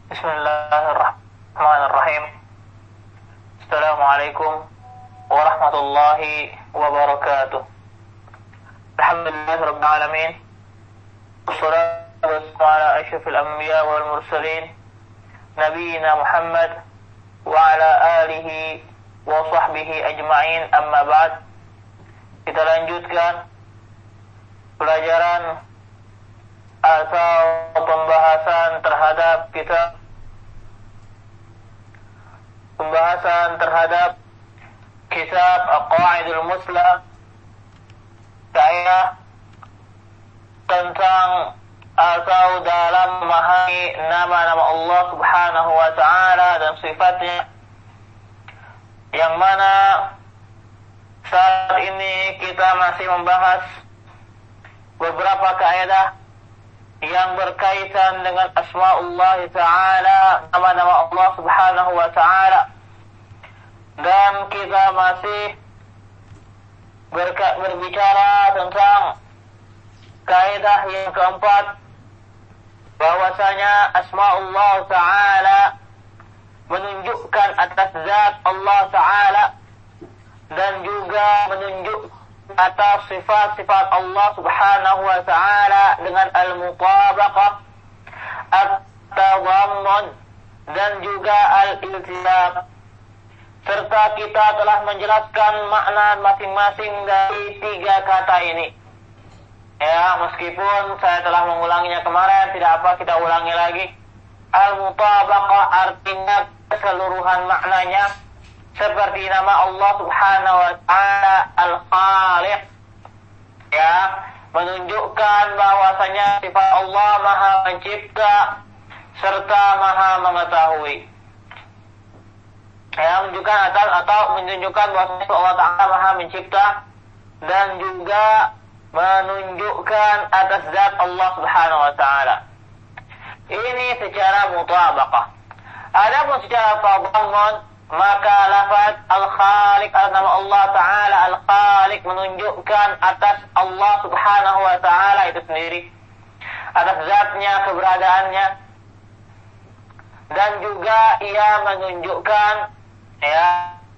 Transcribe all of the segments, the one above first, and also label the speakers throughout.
Speaker 1: Bismillahirrahmanirrahim. Assalamualaikum warahmatullahi wabarakatuh. Alhamdulillahirabbil alamin. Wassalatu wassalamu ala asyrafil anbiya wal mursalin nabiyina Muhammad wa ala alihi wa sahbihi ajma'in, amma ba'd. Kita lanjutkan pelajaran atau pembahasan terhadap kitab Aqaidul Muslah, saya tentang atau dalam memahami nama-nama Allah Subhanahu wa ta'ala dan sifatnya, yang mana saat ini kita masih membahas beberapa kaidah yang berkaitan dengan asma'ullah ta'ala, nama-nama Allah Subhanahu wa ta'ala. Dan kita masih berbicara tentang kaidah yang keempat, bahwasanya asma'ullah ta'ala menunjukkan atas zat Allah ta'ala dan juga menunjukkan atas sifat-sifat Allah Subhanahu wa ta'ala dengan al-mutabaqah, at-tadammun, dan juga al-iltizam. Serta kita telah menjelaskan makna masing-masing dari tiga kata ini. Ya, meskipun saya telah mengulanginya kemarin, tidak apa, kita ulangi lagi. Al-mutabaqah artinya keseluruhan maknanya, seperti nama Allah Subhanahu wa ta'ala Al-Khaliq, ya, menunjukkan bahwasanya sifat Allah Maha Pencipta serta Maha Mengetahui. Ya, menunjukkan bahwasanya Allah Ta'ala Maha Mencipta dan juga menunjukkan atas zat Allah Subhanahu wa ta'ala. Ini secara mutabaqah. Adapun secara tadammun, maka lafaz Al-Khaliq, nama Allah Ta'ala Al-Khaliq, menunjukkan atas Allah Subhanahu wa ta'ala itu sendiri, atas zatnya, keberadaannya, dan juga ia menunjukkan, ya,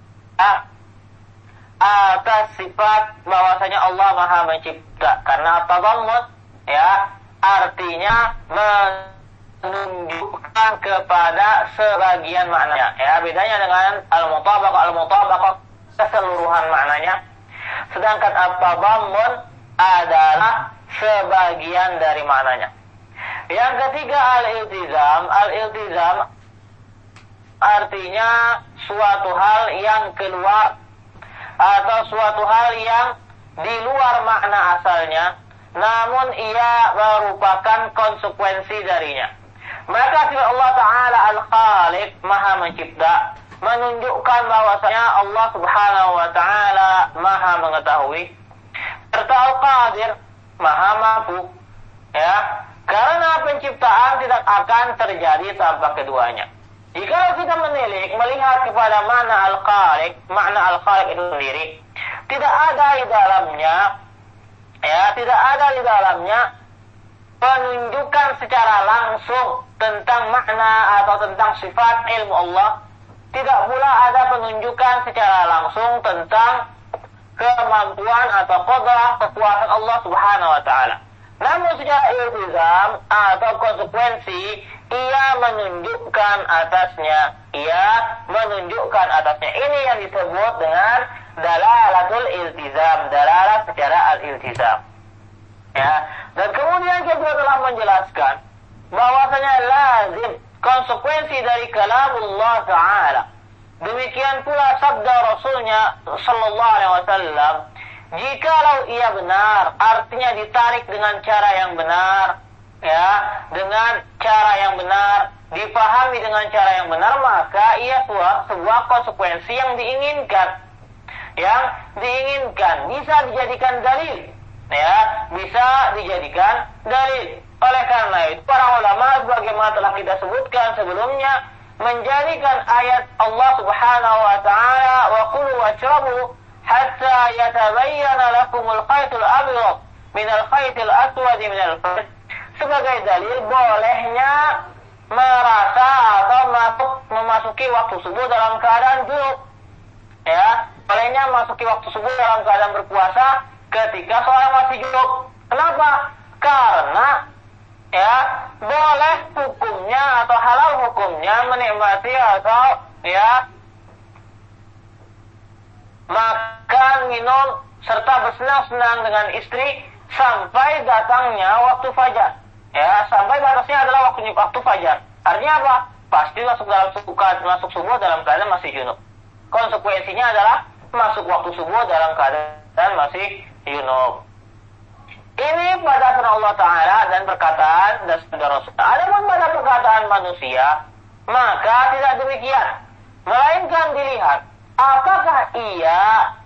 Speaker 1: atas sifat bahwasanya Allah Maha Mencipta. Karena tadammun, ya, artinya menunjukkan kepada sebagian maknanya. Ya, bedanya dengan al-mutabaqah keseluruhan maknanya, sedangkan at-tadammun adalah sebagian dari maknanya. Yang ketiga al-iltizam artinya suatu hal yang keluar atau suatu hal yang di luar makna asalnya, namun ia merupakan konsekuensi darinya. Maka sifat Allah Ta'ala Al-Khaliq, Maha Mencipta, menunjukkan bahwasanya Allah Subhanahu wa ta'ala Maha Mengetahui, serta Al-Qadir, Maha Mampu, ya, karena penciptaan tidak akan terjadi tanpa keduanya. Jika kita melihat kepada makna Al-Khaliq itu sendiri, tidak ada di dalamnya penunjukan secara langsung tentang makna atau tentang sifat ilmu Allah. Tidak pula ada penunjukan secara langsung tentang kemampuan atau qadrah, kekuasaan Allah Subhanahu wa ta'ala. Namun secara iltizam atau konsekuensi, ia menunjukkan atasnya. Ini yang disebut dengan dalalatul iltizam, dalalah secara al-iltizam. Ya, dan kemudian kita telah menjelaskan bahwasanya lazim, konsekuensi dari kalamullah Ta'ala. Demikian pula sabda Rasulnya sallallahu alaihi wasallam, jikalau ia benar, artinya ditarik dengan cara yang benar, ya, dengan cara yang benar, dipahami dengan cara yang benar, maka ia sebuah konsekuensi yang diinginkan. Bisa dijadikan dalil, ya, bisa dijadikan dalil. Oleh karena itu, para ulama sebagaimana telah kita sebutkan sebelumnya, menjadikan ayat Allah Subhanahu wa ta'ala wa kulu washrabu hatta yatabayyana lakumul khaytul abyad minal khaytil aswad minal fajr sebagai dalil bolehnya merasa memasuki waktu subuh dalam keadaan junub. Ya, bolehnya memasuki waktu subuh dalam keadaan berpuasa ketika seorang masih junub. Kenapa? Karena ya, boleh hukumnya atau halal hukumnya menikmati atau ya makan, minum serta bersenang-senang dengan istri sampai datangnya waktu fajar. Ya, sampai batasnya adalah waktu fajar. Artinya apa? Pasti masuk subuh dalam keadaan masih junub. Konsekuensinya adalah masuk waktu subuh dalam keadaan masih junub. Ini pada firman Allah Ta'ala dan perkataan dan sabda Rasul. Adapun pada perkataan manusia, maka tidak demikian. Melainkan dilihat, apakah ia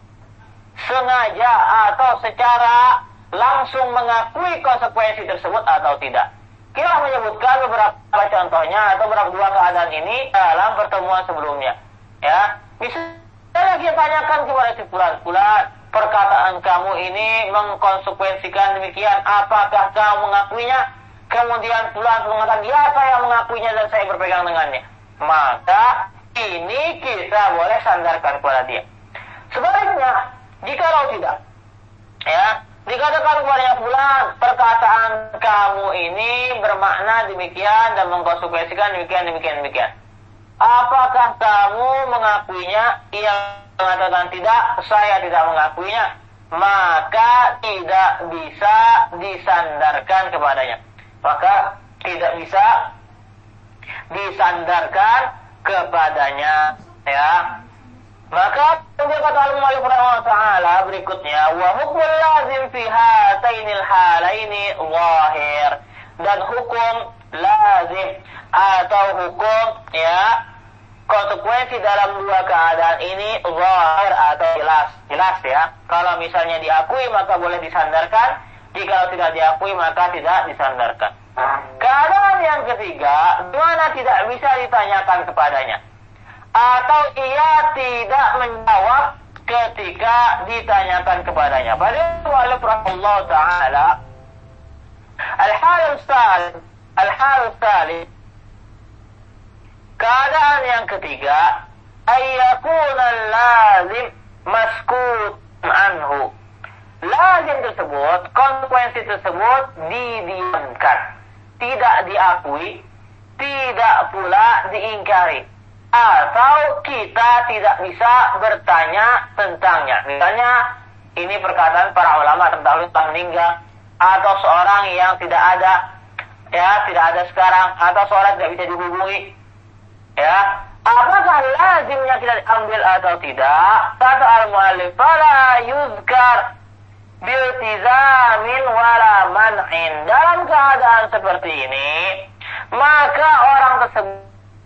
Speaker 1: sengaja atau secara langsung mengakui konsekuensi tersebut atau tidak. Kita menyebutkan beberapa contohnya atau beberapa dua keadaan ini dalam pertemuan sebelumnya. Ya, misalnya kita tanyakan kepada si fulan, perkataan kamu ini mengkonsekuensikan demikian, apakah kamu mengakuinya? Kemudian fulan mengatakan, ya saya mengakuinya dan saya berpegang dengannya. Maka ini kita boleh sandarkan kepada dia. Sebaliknya, jikalau tidak, ya, dikatakan kepadanya fulan, perkataan kamu ini bermakna demikian dan mengkonsekuensikan demikian. Apakah kamu mengakuinya? Ia mengatakan tidak, saya tidak mengakuinya. Maka tidak bisa disandarkan kepadanya. Maka tidak bisa disandarkan kepadanya. Ya. Maka kemudian kata al-mu'allif rahimahullah ta'ala berikutnya, wa hukmul lazim fi hatainil halaini zahir. Dan hukum lazim atau hukum ya konsekuensi dalam dua keadaan ini zahir atau jelas ya. Kalau misalnya diakui maka boleh disandarkan, jika tidak diakui maka tidak disandarkan. Keadaan yang ketiga, di mana tidak bisa ditanyakan kepadanya atau ia tidak menjawab ketika ditanyakan kepadanya. Pada wa'alaikum rahmatullah ta'ala al-halus salih, keadaan yang ketiga, ayyakuna lazim maskut anhu. Lazim tersebut, konsekuensi tersebut didiamkan, tidak diakui, tidak pula diingkari, atau kita tidak bisa bertanya tentangnya. Misalnya, ini perkataan para ulama terdahulu telah meninggal, atau seorang yang tidak ada, ya tidak ada sekarang, atau seorang tidak bisa dihubungi. Ya, apakah lazimnya kita diambil atau tidak? Kata al-mu'allif, fala yuzkar biltizamin wala man'in. Dalam keadaan seperti ini, maka orang tersebut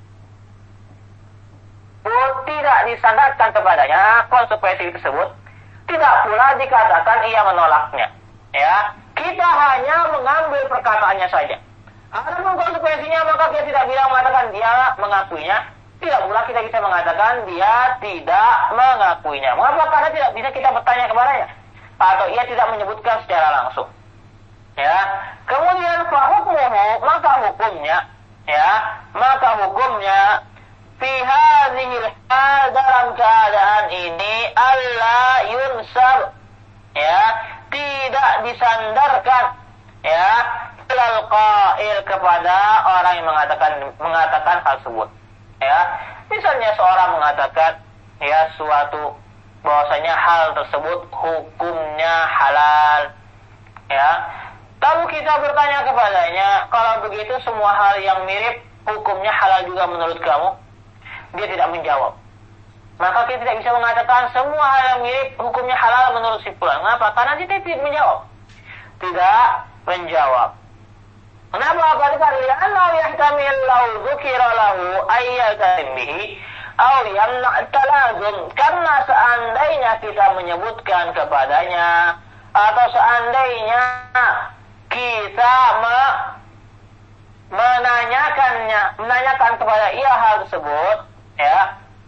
Speaker 1: tidak disandarkan kepadanya konsekuensi tersebut, tidak pula dikatakan ia menolaknya. Ya, kita hanya mengambil perkataannya saja. Adapun konsekuensinya maka dia tidak bisa mengatakan dia mengakuinya, tidak pula kita bisa mengatakan dia tidak mengakuinya. Mengapa? Karena tidak bisa kita bertanya kepadanya atau ia tidak menyebutkan secara langsung. Ya, kemudian fahukmuhu, maka hukumnya fi hadhil hal, dalam keadaan ini alla yunsab, ya, tidak disandarkan, ya, ilal qail, kepada orang yang mengatakan hal tersebut. Ya, misalnya seorang mengatakan ya suatu bahwasanya hal tersebut hukumnya halal. Ya, lalu kita bertanya kepadanya, kalau begitu semua hal yang mirip hukumnya halal juga menurut kamu? Dia tidak menjawab. Maka kita tidak bisa mengatakan semua hal yang mirip hukumnya halal menurut si fulan. Kenapa? Karena dia tidak menjawab. Tidak menjawab. Kenapa? Karena yahtamil law dzukira lahu ayyatin bihi aw yamna' talazum. Karena seandainya kita menyebutkan kepadanya atau seandainya kita menanyakan kepada ia hal tersebut, ya,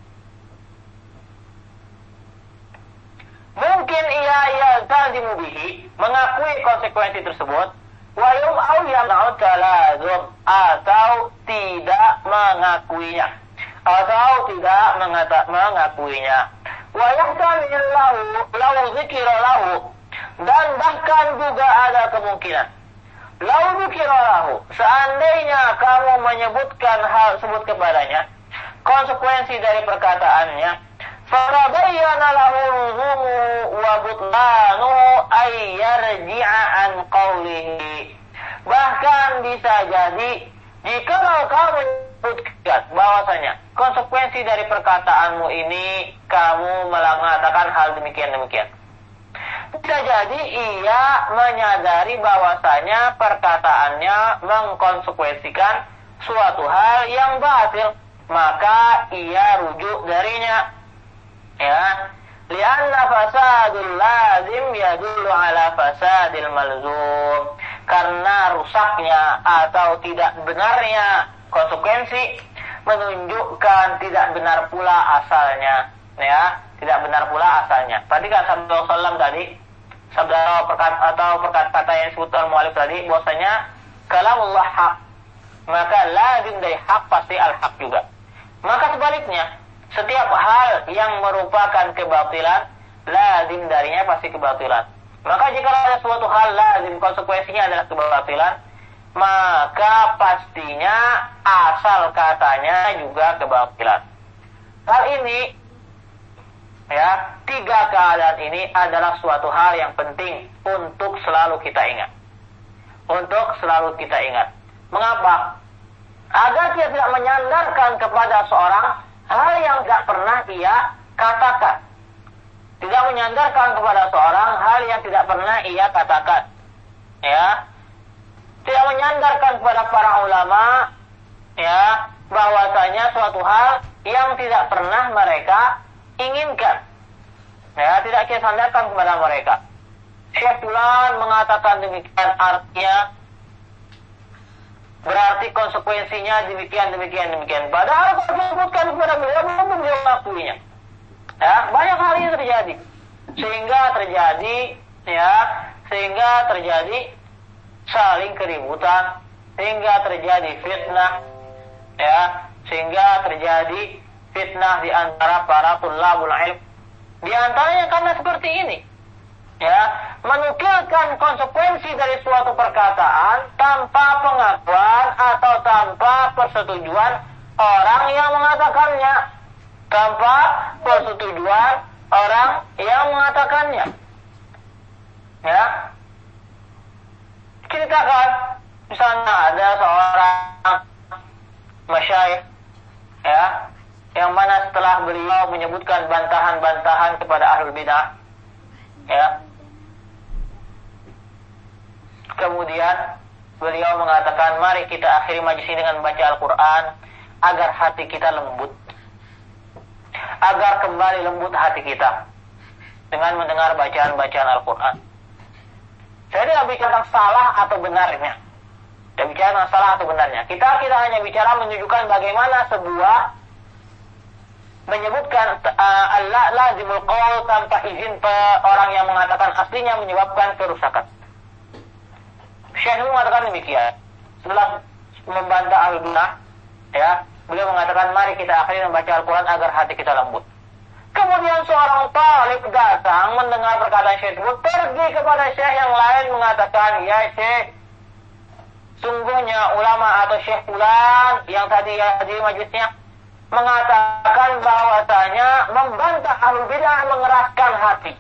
Speaker 1: mungkin ia yaltazimu bihi, mengakui konsekuensi tersebut, wa yum'au yamna'u talazum, atau tidak mengakuinya, atau tidak mengakuinya. Wa yahtamil lahu dzikra lahu, dan bahkan juga ada kemungkinan lau dzikra lahu, seandainya kamu menyebutkan hal tersebut kepadanya, konsekuensi dari perkataannya, farabayyana lahu luzumu wa butlanu ay yarji'a an qawlihi, bahkan bisa jadi jika kamu menyebutkan bahwasanya konsekuensi dari perkataanmu ini kamu mengatakan hal demikian-demikian, bisa jadi ia menyadari bahwasanya perkataannya mengkonsekuensikan suatu hal yang batil, maka ia rujuk darinya. Ya, lianna fasadul lazim yadullu ala fasadil malzum, karena rusaknya atau tidak benarnya konsekuensi menunjukkan tidak benar pula asalnya. Ya, tidak benar pula asalnya. Perhatikan sabda Rasulullah tadi, sabda perkata yang disebutkan mu'alif tadi, bahwasanya kalamullah hak, maka lazim dari hak pasti al-haq juga. Maka sebaliknya, setiap hal yang merupakan kebatilan, lazim darinya pasti kebatilan. Maka jika ada suatu hal lazim konsekuensinya adalah kebatilan, maka pastinya asal katanya juga kebatilan. Hal ini, ya, tiga keadaan ini adalah suatu hal yang penting untuk selalu kita ingat. Untuk selalu kita ingat. Mengapa? Agar dia tidak menyandarkan kepada seorang hal yang tidak pernah ia katakan. Tidak menyandarkan kepada seorang hal yang tidak pernah ia katakan. Ya. Tidak menyandarkan kepada para ulama, ya, bahwasanya suatu hal yang tidak pernah mereka inginkan. Ya, tidak kita sandarkan kepada mereka. Syekh Fulan mengatakan demikian, artinya berarti konsekuensinya demikian. Padahal kalau disebutkan kepada beliau belum beliau mengakuinya. Ya, banyak hal ini terjadi. Sehingga terjadi saling keributan, sehingga terjadi fitnah, ya, sehingga terjadi fitnah di antara para tulabul ilm. Di antaranya karena seperti ini, ya, menukilkan konsekuensi dari suatu perkataan tanpa pengakuan atau tanpa persetujuan orang yang mengatakannya, tanpa persetujuan orang yang mengatakannya. Ya, ceritakan misalnya ada seorang masyayikh, ya, yang mana setelah beliau menyebutkan bantahan-bantahan kepada ahlul bidah, ya, kemudian beliau mengatakan, mari kita akhiri majlis ini dengan membaca Al-Quran agar hati kita lembut, agar kembali lembut hati kita dengan mendengar bacaan-bacaan Al-Quran. Saya tidak bicara salah atau benarnya, tidak bicara salah atau benarnya. Kita hanya bicara menunjukkan bagaimana sebuah menyebutkan lazimul qaul tanpa izin orang yang mengatakan aslinya menyebabkan kerusakan. Syekh mengatakan demikian. Setelah membantah al-bidah, ya, beliau mengatakan, mari kita akhiri membaca Al-Quran agar hati kita lembut. Kemudian seorang talib datang mendengar perkataan Syekh tersebut, pergi kepada Syekh yang lain mengatakan, ya Syekh, sungguhnya ulama atau Syekh Fulan yang tadi hadir majlisnya mengatakan bahwasanya membantah ahlul bidah mengeraskan hati.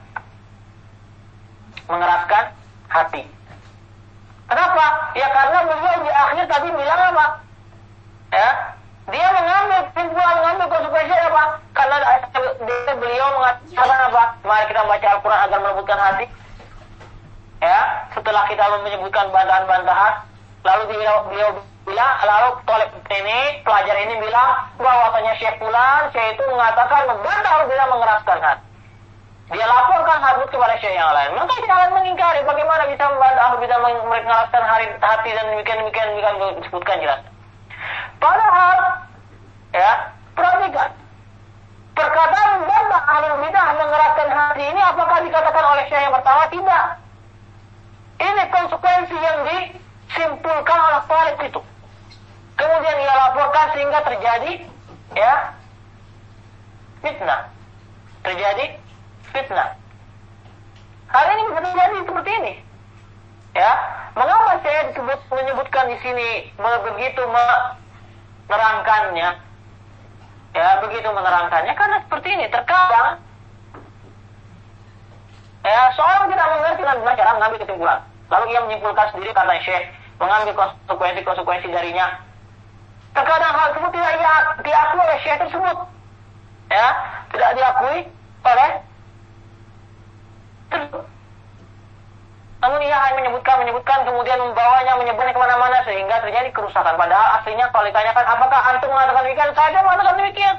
Speaker 1: Mengeraskan hati. Kenapa? Ya karena beliau di akhir tadi bilang apa? Ya, dia mengambil kesimpulan, mengambil konsekuensi apa? Karena beliau mengatakan apa? Mari kita baca Al-Quran agar melembutkan hati. Ya, setelah kita menyebutkan bantahan-bantahan, lalu beliau bilang, lalu pelajar ini bilang bahwasanya Syekh Fulan, Syekh itu mengatakan membantah bila mengeraskan hati. Dia laporkan hal itu kepada Syekh yang lain. Maka Syekh lain mengingkari bagaimana bisa membantah bisa mengeraskan hati dan demikian disebutkan jelas. Padahal, ya, perhatikan perkataan membantah ahlul bidah mengeraskan hati ini apakah dikatakan oleh Syekh yang pertama? Tidak. Ini konsekuensi yang disimpulkan oleh talib itu. Kemudian ia laporkan sehingga terjadi ya fitnah. Terjadi fitnah. Hal ini bisa terjadi seperti ini. Ya, mengapa saya menyebutkan di sini begitu menerangkannya? Ya, begitu menerangkannya karena seperti ini. Terkadang ya, seorang tidak mengerti dan benar cara mengambil kesimpulan. Lalu ia menyimpulkan sendiri kata Syekh, mengambil konsekuensi darinya. Terkadang hal tersebut tidak diakui oleh Syekh tersebut. Ya, tidak diakui oleh tersebut. Namun ia hanya menyebutkan, kemudian menyebutnya kemana-mana sehingga terjadi kerusakan. Padahal aslinya kalau ditanyakan, apakah antum mengatakan demikian? Saya mengatakan demikian.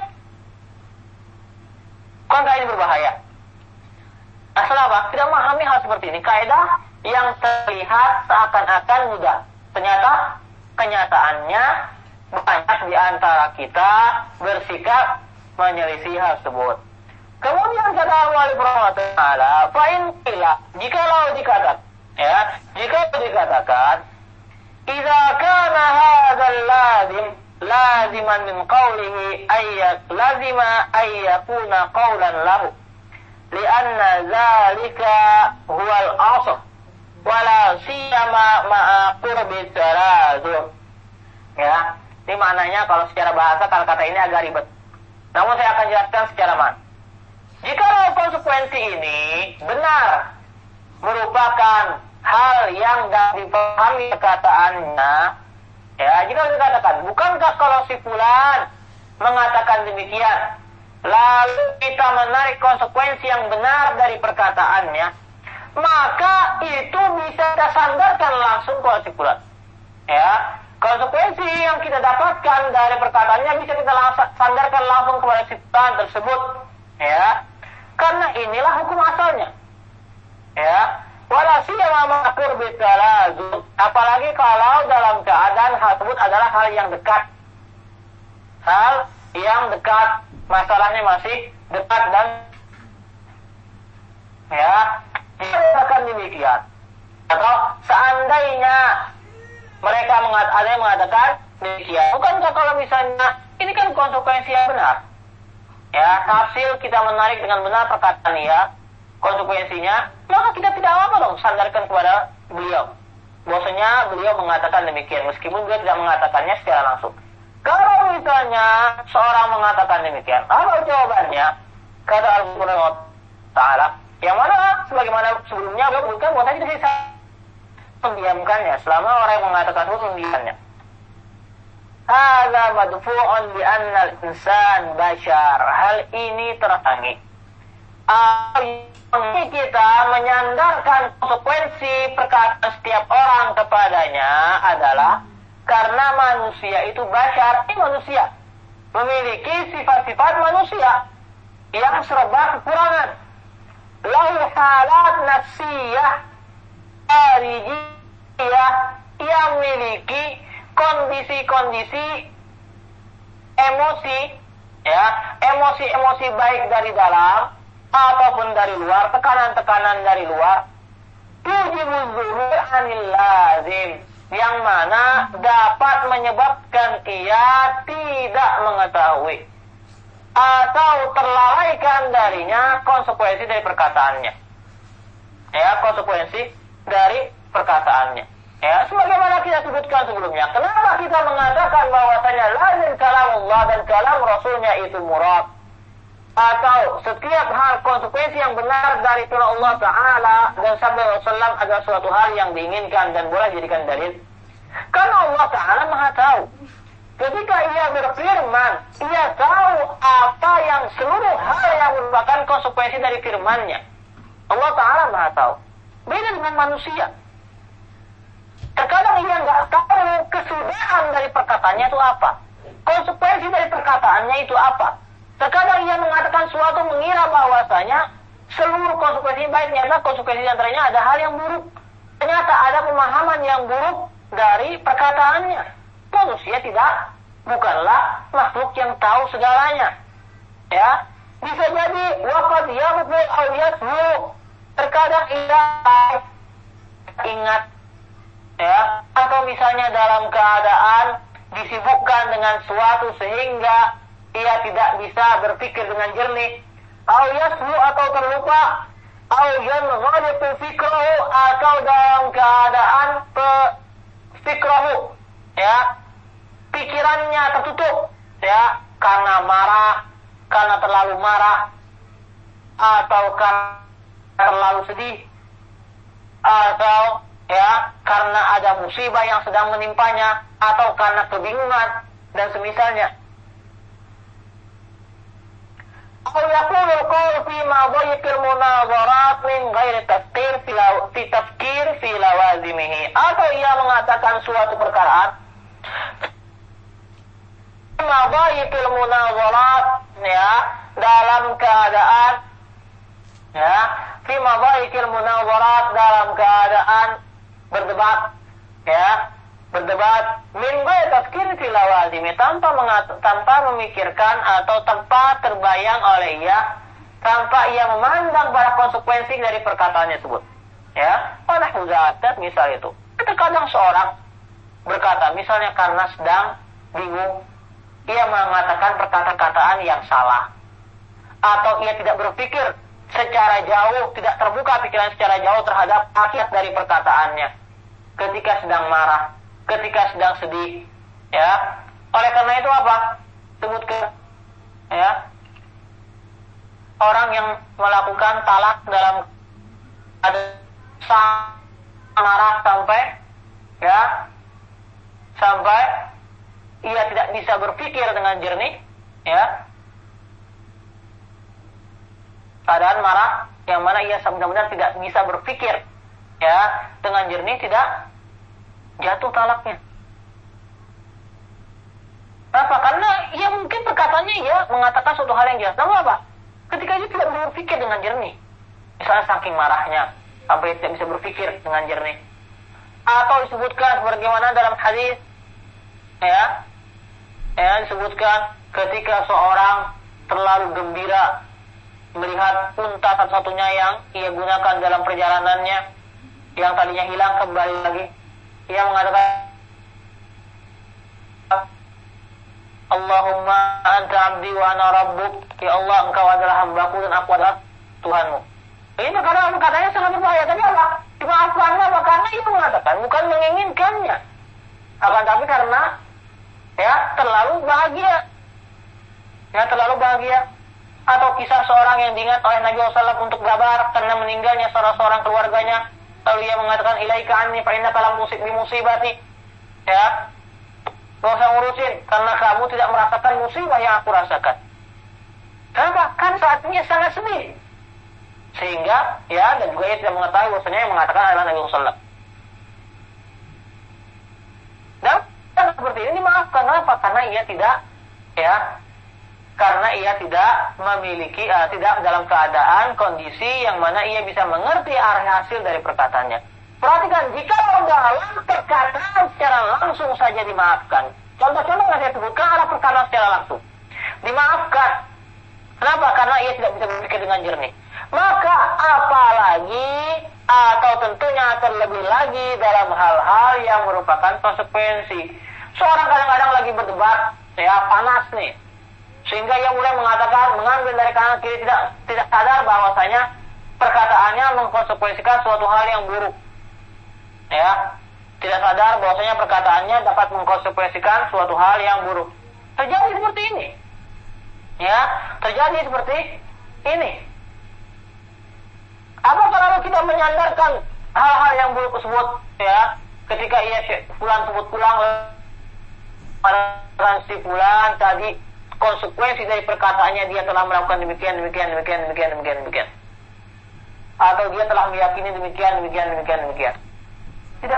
Speaker 1: Bukankah ini berbahaya? Asal apa? Tidak memahami hal seperti ini. Kaidah yang terlihat seakan-akan mudah. Ternyata kenyataannya banyak di antara kita bersikap menyelisih hal tersebut. Kemudian kata Allah Subhanahu wa taala, fa in qila, jikalau dikatakan, idza kana hadzal laziman min qawlihi lazima ayyakuna qawlan lahu, li'anna dzalika huwal asl, wala siyama ma'a qurbi tarazum. Ya, ini maknanya kalau secara bahasa kata-kata ini agak ribet. Namun saya akan jelaskan secara makna. Jika konsekuensi ini benar merupakan hal yang dapat dipahami perkataannya, ya, jika dikatakan, bukankah kalau si fulan mengatakan demikian, lalu kita menarik konsekuensi yang benar dari perkataannya, maka itu bisa kita sandarkan langsung ke si fulan. Ya, konsekuensi yang kita dapatkan dari perkataannya bisa kita sandarkan langsung kepada si fulan tersebut. Ya, karena inilah hukum asalnya. Ya, wala siyama ma'qur bitalazum, apalagi kalau dalam keadaan hal tersebut adalah hal yang dekat. Hal yang dekat, masalahnya masih dekat dan ya, akan demikian. Atau seandainya mereka ada yang mengatakan demikian, bukankah kalau misalnya ini kan konsekuensi yang benar? Ya, hasil kita menarik dengan benar perkataan dia, konsekuensinya, maka kita tidak apa dong sandarkan kepada beliau. Bahwasanya beliau mengatakan demikian, meskipun beliau tidak mengatakannya secara langsung. Kalau misalnya seorang mengatakan demikian, apa jawabannya? Kata Allah Subhanahu wa taala, yang mana sebagaimana sebelumnya beliau bukan bahwa tidak bisa mendiamkannya selama orang yang mengatakan itu mendiamkannya. Hadza madfu'un bi anna al-insan bashar. Hal ini terangi. Kita menyandarkan konsekuensi perkataan setiap orang kepadanya adalah karena manusia itu bashar, manusia memiliki sifat-sifat manusia yang serba kekurangan. Lahu halat nafsiyah kharijiyah, yang memiliki kondisi-kondisi emosi, ya, emosi-emosi baik dari dalam ataupun dari luar, tekanan-tekanan dari luar, tujibul zuhur anil lazim, yang mana dapat menyebabkan ia tidak mengetahui atau terlalaikan darinya konsekuensi dari perkataannya. Ya, konsekuensi dari perkataannya. Ya, sebagaimana kita sebutkan sebelumnya, kenapa kita mengatakan bahwasanya lazim kalamullah dan kalam Rasulnya itu murad? Atau setiap hal konsekuensi yang benar dari Tuhan Allah Ta'ala dan sabda Rasulullah adalah suatu hal yang diinginkan dan boleh dijadikan dalil. Karena Allah Ta'ala Maha tahu. Ketika ia berfirman, ia tahu apa yang seluruh hal yang merupakan konsekuensi dari firman-Nya. Allah Ta'ala Maha tahu. Beda dengan manusia. Terkadang ia nggak tahu kesudahan dari perkataannya itu apa. Konsekuensi dari perkataannya itu apa. Terkadang ia mengatakan suatu mengira bahwasanya seluruh konsekuensi baik, ternyata konsekuensi antaranya ada hal yang buruk. Ternyata ada pemahaman yang buruk dari perkataannya. Manusia bukanlah makhluk yang tahu segalanya. Ya, bisa jadi waqad yaghfir aw yasbu. Terkadang ia ingat, ya, atau misalnya dalam keadaan disibukkan dengan suatu sehingga ia tidak bisa berpikir dengan jernih, au yashu atau terlupa, au yanghaliqu fikrahu atau dalam keadaan fikrahu, ya, pikirannya tertutup, ya, karena marah, karena terlalu marah, atau karena terlalu sedih, atau ya karena ada musibah yang sedang menimpanya, atau karena kebingungan dan semisalnya. Atau yaqulul qawl fi madayqil munadharat min ghairi tafkir fi lawazimihi, atau ia mengatakan suatu perkara madayqil munadharat, ya, dalam keadaan, ya, fi madayqil munadharat, dalam keadaan berdebat, ya, berdebat min ghairi tafkir fi lawazimihi, tanpa memikirkan atau tanpa terbayang oleh ia, tanpa ia memandang pada konsekuensi dari perkataannya tersebut, ya. Nahwu zakat, misal itu. Terkadang seorang berkata, misalnya karena sedang bingung, ia mengatakan perkataan yang salah, atau ia tidak berpikir secara jauh, tidak terbuka pikiran secara jauh terhadap akibat dari perkataannya, ketika sedang marah, ketika sedang sedih, ya. Oleh karena itu apa? Sebutkan, ya, orang yang melakukan talak dalam ada marah sampai, ya, sampai ia tidak bisa berpikir dengan jernih, ya, keadaan marah yang mana ia benar-benar tidak bisa berpikir, ya, dengan jernih, tidak jatuh talaknya. Kenapa? Karena ia mungkin perkataannya ia mengatakan suatu hal yang jelas. Namun apa? Ketika dia tidak bisa berpikir dengan jernih, misalnya saking marahnya sampai tidak bisa berpikir dengan jernih, atau disebutkan sebagaimana dalam hadis, ya, disebutkan ketika seorang terlalu gembira melihat unta satu-satunya yang ia gunakan dalam perjalanannya, yang tadinya hilang kembali lagi, ia mengatakan, Allahumma anta abdi wa ana rabbuk, ya Allah, engkau adalah hambaku dan aku adalah Tuhanmu. Ini katanya sangat berbahaya, tapi apa? Dimaafkan apa? Karena ia mengatakan bukan menginginkannya, akan tapi karena, ya, terlalu bahagia, ya, terlalu bahagia. Atau kisah seorang yang diingat oleh Nabi SAW untuk bersabar karena meninggalnya salah seorang keluarganya, lalu ia mengatakan, ilaika anni fa innaka lam tusib bi musibati, ya, gak usah ngurusin karena kamu tidak merasakan musibah yang aku rasakan. Kenapa? Kan saatnya sangat sedih, sehingga, ya, dan juga ia tidak mengetahui bahwasanya yang mengatakan adalah Nabi SAW. Dan seperti ini dimaafkan. Kenapa? Karena ia tidak, ya, karena ia tidak memiliki, tidak dalam keadaan kondisi yang mana ia bisa mengerti arah hasil dari perkataannya. Perhatikan, jika dalam perkataan secara langsung saja dimaafkan, contoh-contoh yang saya sebutkan adalah perkataan secara langsung dimaafkan. Kenapa? Karena ia tidak bisa berpikir dengan jernih. Maka apalagi, atau tentunya terlebih lagi dalam hal-hal yang merupakan konsekuensi. Seorang kadang-kadang lagi berdebat, ya, panas nih, sehingga ia mulai mengatakan, mengambil dari kanan kiri, tidak sadar bahwasanya perkataannya mengkonsekuensikan suatu hal yang buruk, ya, tidak sadar bahwasanya perkataannya dapat mengkonsekuensikan suatu hal yang buruk. Terjadi seperti ini, ya, terjadi seperti ini. Apakah lalu kita menyandarkan hal-hal yang buruk tersebut, ya, ketika ia pulang sebut pulang pada si fulan tadi, konsekuensi dari perkataannya dia telah melakukan demikian, atau dia telah meyakini demikian. Tidak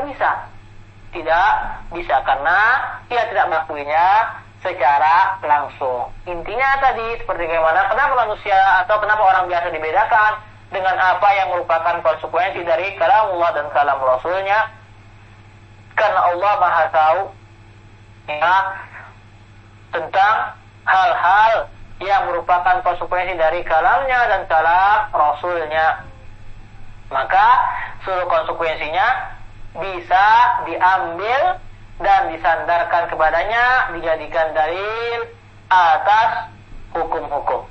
Speaker 1: bisa karena ia tidak melakukannya secara langsung. Intinya tadi seperti bagaimana, kenapa manusia atau kenapa orang biasa dibedakan dengan apa yang merupakan konsekuensi dari kalam Allah dan kalam Rasulnya, karena Allah Maha tahu, ya, tentang hal-hal yang merupakan konsekuensi dari kalamnya dan kalam Rasulnya. Maka seluruh konsekuensinya bisa diambil dan disandarkan kepadanya, dijadikan dalil, atas hukum-hukum.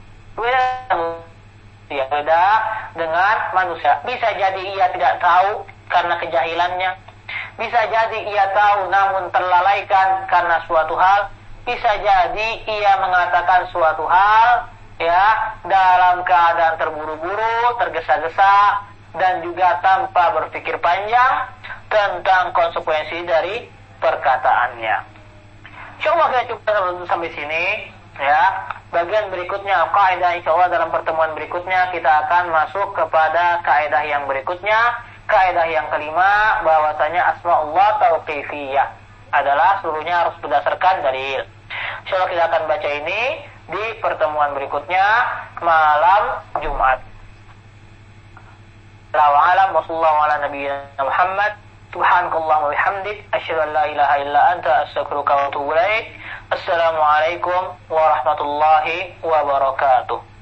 Speaker 1: Beda dengan manusia. Bisa jadi ia tidak tahu karena kejahilannya. Bisa jadi ia tahu namun terlalaikan karena suatu hal. Bisa jadi ia mengatakan suatu hal ya dalam keadaan terburu-buru, tergesa-gesa, dan juga tanpa berpikir panjang tentang konsekuensi dari perkataannya. Insyaallah kita cukup sampai sini ya. Bagian berikutnya kaidah, insyaallah dalam pertemuan berikutnya kita akan masuk kepada kaidah yang berikutnya, kaidah yang kelima, bahwasanya asmaullah tauqifiyah adalah seluruhnya harus berdasarkan dalil. Insyaallah kita akan baca ini di pertemuan berikutnya malam Jumat. Wallahu a'lam wa sallallahu ala nabiyyina Muhammad. Subhanakallahumma wa bihamdik asyhadu an la ilaha illa anta astaghfiruka wa atubu ilaik. Assalamualaikum warahmatullahi wabarakatuh.